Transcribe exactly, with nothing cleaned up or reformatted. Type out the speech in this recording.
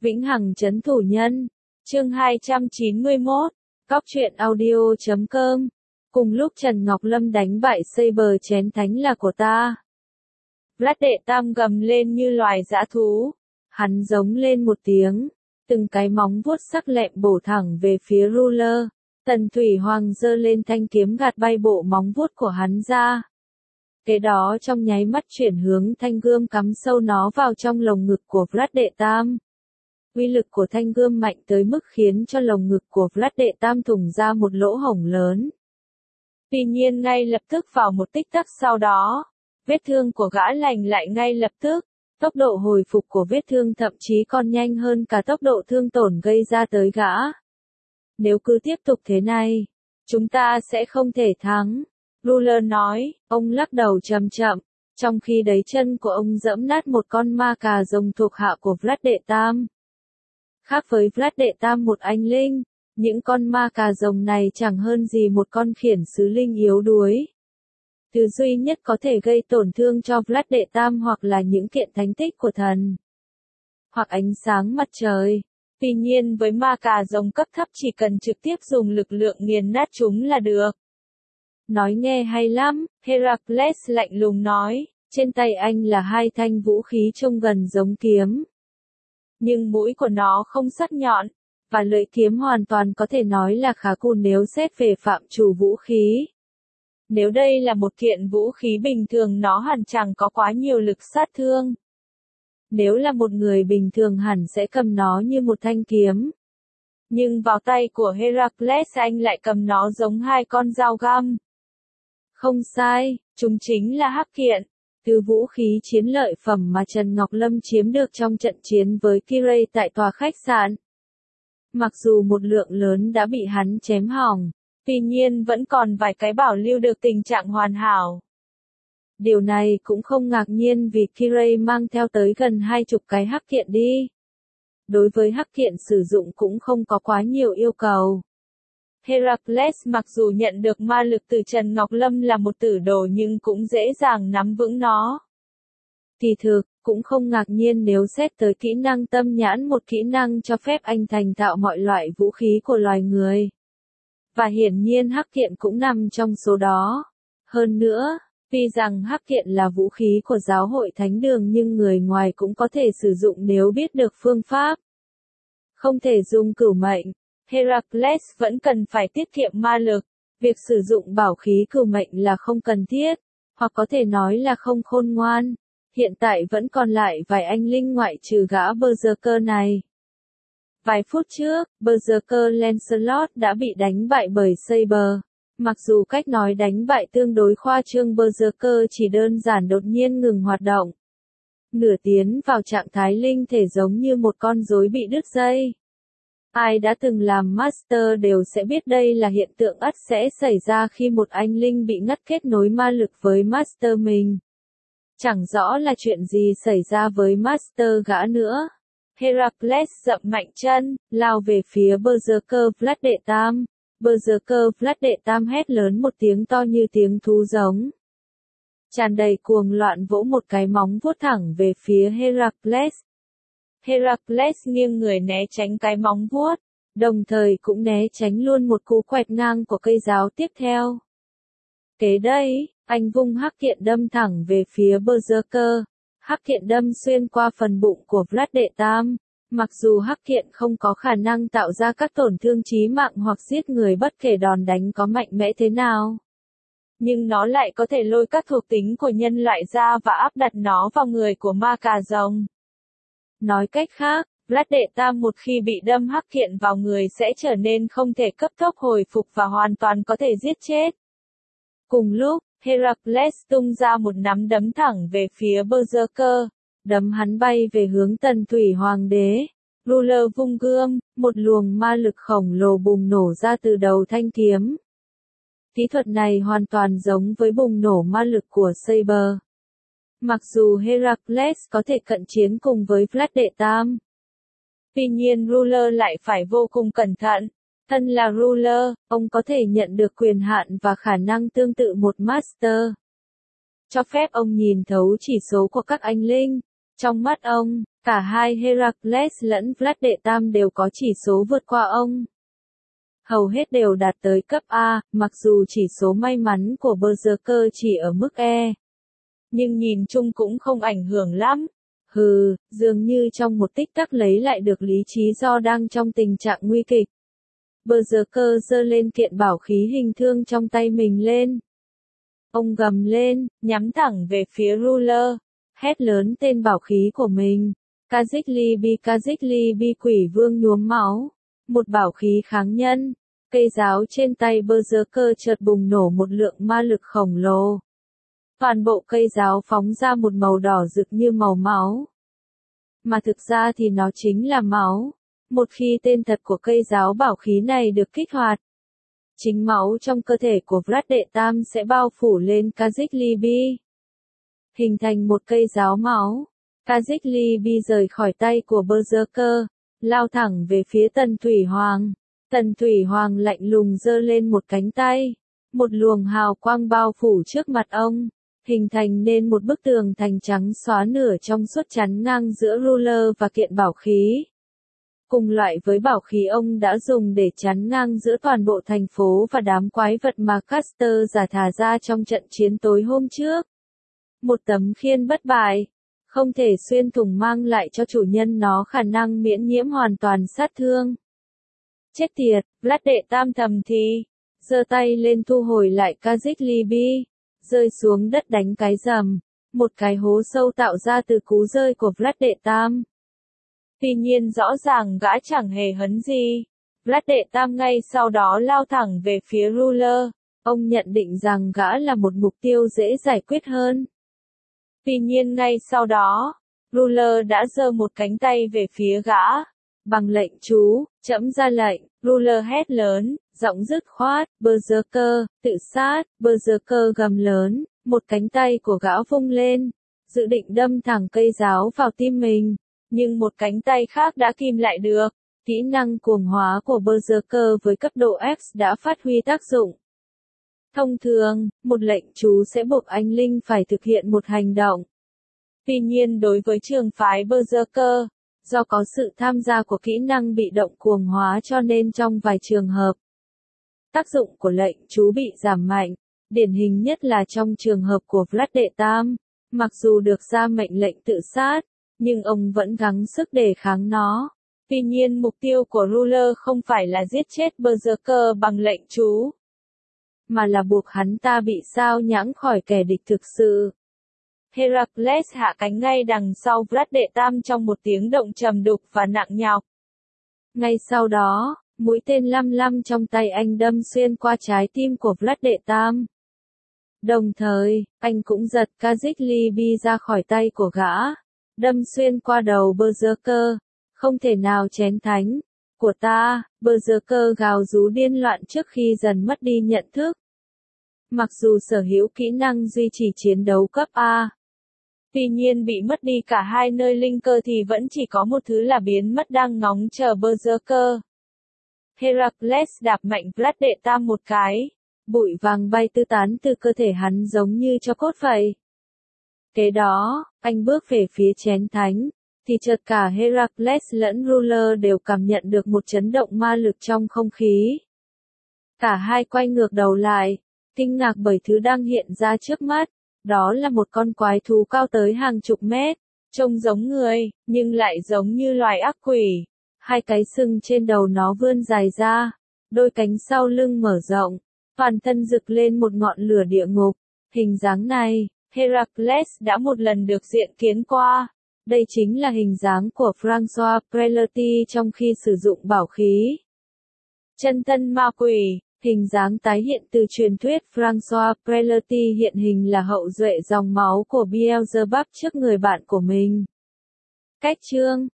Vĩnh Hằng Trấn Thủ Nhân, chương hai trăm chín mươi mốt, Cóc truyện audio chấm com. Cùng lúc Trần Ngọc Lâm đánh bại Saber chén thánh là của ta. Vlad Đệ Tam gầm lên như loài dã thú. Hắn giống lên một tiếng. Từng cái móng vuốt sắc lẹm bổ thẳng về phía Ruler. Tần Thủy Hoàng giơ lên thanh kiếm gạt bay bộ móng vuốt của hắn ra. Kế đó trong nháy mắt chuyển hướng thanh gươm cắm sâu nó vào trong lồng ngực của Vlad Đệ Tam. Uy lực của thanh gươm mạnh tới mức khiến cho lồng ngực của Vlad Đệ Tam thủng ra một lỗ hổng lớn. Tuy nhiên ngay lập tức vào một tích tắc sau đó, vết thương của gã lành lại ngay lập tức, tốc độ hồi phục của vết thương thậm chí còn nhanh hơn cả tốc độ thương tổn gây ra tới gã. Nếu cứ tiếp tục thế này, chúng ta sẽ không thể thắng. Ruler nói, ông lắc đầu chậm chậm, trong khi đấy chân của ông giẫm nát một con ma cà rồng thuộc hạ của Vlad Đệ Tam. Khác với Vlad Đệ Tam một anh linh, những con ma cà rồng này chẳng hơn gì một con khiển sứ linh yếu đuối. Thứ duy nhất có thể gây tổn thương cho Vlad Đệ Tam hoặc là những kiện thánh tích của thần, hoặc ánh sáng mặt trời. Tuy nhiên với ma cà rồng cấp thấp chỉ cần trực tiếp dùng lực lượng nghiền nát chúng là được. Nói nghe hay lắm, Heracles lạnh lùng nói, trên tay anh là hai thanh vũ khí trông gần giống kiếm. Nhưng mũi của nó không sắc nhọn, và lưỡi kiếm hoàn toàn có thể nói là khá cool nếu xét về phạm trù vũ khí. Nếu đây là một kiện vũ khí bình thường nó hẳn chẳng có quá nhiều lực sát thương. Nếu là một người bình thường hẳn sẽ cầm nó như một thanh kiếm. Nhưng vào tay của Heracles anh lại cầm nó giống hai con dao găm. Không sai, chúng chính là hắc kiện, thứ vũ khí chiến lợi phẩm mà Trần Ngọc Lâm chiếm được trong trận chiến với Kirei tại tòa khách sạn. Mặc dù một lượng lớn đã bị hắn chém hỏng, tuy nhiên vẫn còn vài cái bảo lưu được tình trạng hoàn hảo. Điều này cũng không ngạc nhiên vì Kirei mang theo tới gần hai chục cái hắc kiện đi. Đối với hắc kiện sử dụng cũng không có quá nhiều yêu cầu. Heracles mặc dù nhận được ma lực từ Trần Ngọc Lâm là một tử đồ nhưng cũng dễ dàng nắm vững nó. Kỳ thực, cũng không ngạc nhiên nếu xét tới kỹ năng tâm nhãn, một kỹ năng cho phép anh thành thạo mọi loại vũ khí của loài người. Và hiển nhiên hắc kiện cũng nằm trong số đó. Hơn nữa, tuy rằng hắc kiện là vũ khí của giáo hội thánh đường nhưng người ngoài cũng có thể sử dụng nếu biết được phương pháp. Không thể dùng cửu mệnh. Heracles vẫn cần phải tiết kiệm ma lực, việc sử dụng bảo khí cửu mệnh là không cần thiết, hoặc có thể nói là không khôn ngoan. Hiện tại vẫn còn lại vài anh linh ngoại trừ gã Berserker này. Vài phút trước, Berserker Lancelot đã bị đánh bại bởi Saber. Mặc dù cách nói đánh bại tương đối khoa trương, Berserker chỉ đơn giản đột nhiên ngừng hoạt động. Nửa tiến vào trạng thái linh thể giống như một con rối bị đứt dây. Ai đã từng làm Master đều sẽ biết đây là hiện tượng ắt sẽ xảy ra khi một anh linh bị ngắt kết nối ma lực với Master mình. Chẳng rõ là chuyện gì xảy ra với Master gã nữa. Heracles dậm mạnh chân, lao về phía Berserker Vlad Đệ Tam. Berserker Vlad Đệ Tam hét lớn một tiếng to như tiếng thú giống. Tràn đầy cuồng loạn vỗ một cái móng vuốt thẳng về phía Heracles. Heracles nghiêng người né tránh cái móng vuốt, đồng thời cũng né tránh luôn một cú quẹt ngang của cây giáo tiếp theo. Kế đây, anh vung hắc kiện đâm thẳng về phía Berserker. Hắc kiện đâm xuyên qua phần bụng của Vlad Đệ Tam. Mặc dù hắc kiện không có khả năng tạo ra các tổn thương chí mạng hoặc giết người bất kể đòn đánh có mạnh mẽ thế nào, nhưng nó lại có thể lôi các thuộc tính của nhân loại ra và áp đặt nó vào người của ma cà rồng. Nói cách khác, Vlad Đệ Tam một khi bị đâm hắc kiện vào người sẽ trở nên không thể cấp tốc hồi phục và hoàn toàn có thể giết chết. Cùng lúc, Heracles tung ra một nắm đấm thẳng về phía Berserker, đấm hắn bay về hướng Tần Thủy Hoàng đế. Ruler vung gươm, một luồng ma lực khổng lồ bùng nổ ra từ đầu thanh kiếm. Kỹ thuật này hoàn toàn giống với bùng nổ ma lực của Saber. Mặc dù Heracles có thể cận chiến cùng với Vlad Đệ Tam, tuy nhiên Ruler lại phải vô cùng cẩn thận. Thân là Ruler, ông có thể nhận được quyền hạn và khả năng tương tự một Master. Cho phép ông nhìn thấu chỉ số của các anh linh, Trong mắt ông, cả hai Heracles lẫn Vlad đệ tam đều có chỉ số vượt qua ông. Hầu hết đều đạt tới cấp A, mặc dù chỉ số may mắn của Berserker chỉ ở mức E. Nhưng nhìn chung cũng không ảnh hưởng lắm. Hừ, dường như trong một tích tắc lấy lại được lý trí do đang trong tình trạng nguy kịch. Berserker giơ lên kiện bảo khí hình thương trong tay mình lên. Ông gầm lên, nhắm thẳng về phía Ruler, hét lớn tên bảo khí của mình. Kazikli bi Kazikli bi quỷ vương nhuốm máu. Một bảo khí kháng nhân. Cây giáo trên tay Berserker chợt bùng nổ một lượng ma lực khổng lồ. Toàn bộ cây giáo phóng ra một màu đỏ rực như màu máu. Mà thực ra thì nó chính là máu. Một khi tên thật của cây giáo bảo khí này được kích hoạt, chính máu trong cơ thể của Vlad đệ tam sẽ bao phủ lên Kazikli bi, hình thành một cây giáo máu. Kazikli bi rời khỏi tay của Berserker, lao thẳng về phía Tần Thủy Hoàng. Tần Thủy Hoàng lạnh lùng giơ lên một cánh tay, một luồng hào quang bao phủ trước mặt ông, hình thành nên một bức tường thành trắng xóa nửa trong suốt chắn ngang giữa Ruler và kiện bảo khí. Cùng loại với bảo khí ông đã dùng để chắn ngang giữa toàn bộ thành phố và đám quái vật mà Caster giả thả ra trong trận chiến tối hôm trước. Một tấm khiên bất bại, không thể xuyên thủng mang lại cho chủ nhân nó khả năng miễn nhiễm hoàn toàn sát thương. Chết tiệt, Vlad đệ tam thầm thì, giơ tay lên thu hồi lại Kazikli bi, rơi xuống đất đánh cái rầm, một cái hố sâu tạo ra từ cú rơi của Vlad đệ tam. Tuy nhiên rõ ràng gã chẳng hề hấn gì. Vlad đệ tam ngay sau đó lao thẳng về phía Ruler. Ông nhận định rằng gã là một mục tiêu dễ giải quyết hơn. Tuy nhiên ngay sau đó, Ruler đã giơ một cánh tay về phía gã. Bằng lệnh chú, trẫm ra lệnh, Ruler hét lớn, giọng dứt khoát, Berserker, tự sát, Berserker gầm lớn, một cánh tay của gã vung lên, dự định đâm thẳng cây giáo vào tim mình. Nhưng một cánh tay khác đã kìm lại được. Kỹ năng cuồng hóa của Berserker với cấp độ X đã phát huy tác dụng. Thông thường, một lệnh chú sẽ buộc anh linh phải thực hiện một hành động. Tuy nhiên đối với trường phái Berserker, do có sự tham gia của kỹ năng bị động cuồng hóa cho nên trong vài trường hợp, tác dụng của lệnh chú bị giảm mạnh. Điển hình nhất là trong trường hợp của Vlad đệ tam, mặc dù được ra mệnh lệnh tự sát, nhưng ông vẫn gắng sức đề kháng nó. Tuy nhiên mục tiêu của Ruler không phải là giết chết Berserker bằng lệnh chú, mà là buộc hắn ta bị sao nhãng khỏi kẻ địch thực sự. Heracles hạ cánh ngay đằng sau Vlad đệ tam trong một tiếng động trầm đục và nặng nhọc. Ngay sau đó, mũi tên lăm lăm trong tay anh đâm xuyên qua trái tim của Vlad đệ tam. Đồng thời, anh cũng giật Kazikli bi ra khỏi tay của gã, đâm xuyên qua đầu Berserker. Không thể nào chén thánh của ta, Berserker gào rú điên loạn trước khi dần mất đi nhận thức. Mặc dù sở hữu kỹ năng duy trì chiến đấu cấp A, tuy nhiên bị mất đi cả hai nơi linh cơ thì vẫn chỉ có một thứ là biến mất đang ngóng chờ Berserker. Heracles đạp mạnh Vlad đệ tam một cái, bụi vàng bay tứ tán từ cơ thể hắn giống như cho cốt vậy. Kế đó, anh bước về phía chén thánh, thì chợt cả Heracles lẫn Ruler đều cảm nhận được một chấn động ma lực trong không khí. Cả hai quay ngược đầu lại, kinh ngạc bởi thứ đang hiện ra trước mắt, đó là một con quái thú cao tới hàng chục mét, trông giống người, nhưng lại giống như loài ác quỷ. Hai cái sừng trên đầu nó vươn dài ra, đôi cánh sau lưng mở rộng, toàn thân rực lên một ngọn lửa địa ngục. Hình dáng này, Heracles đã một lần được diện kiến qua. Đây chính là hình dáng của François Prelati trong khi sử dụng bảo khí. Chân thân ma quỷ, hình dáng tái hiện từ truyền thuyết François Prelati hiện hình là hậu duệ dòng máu của Beelzebub trước người bạn của mình. Cách chương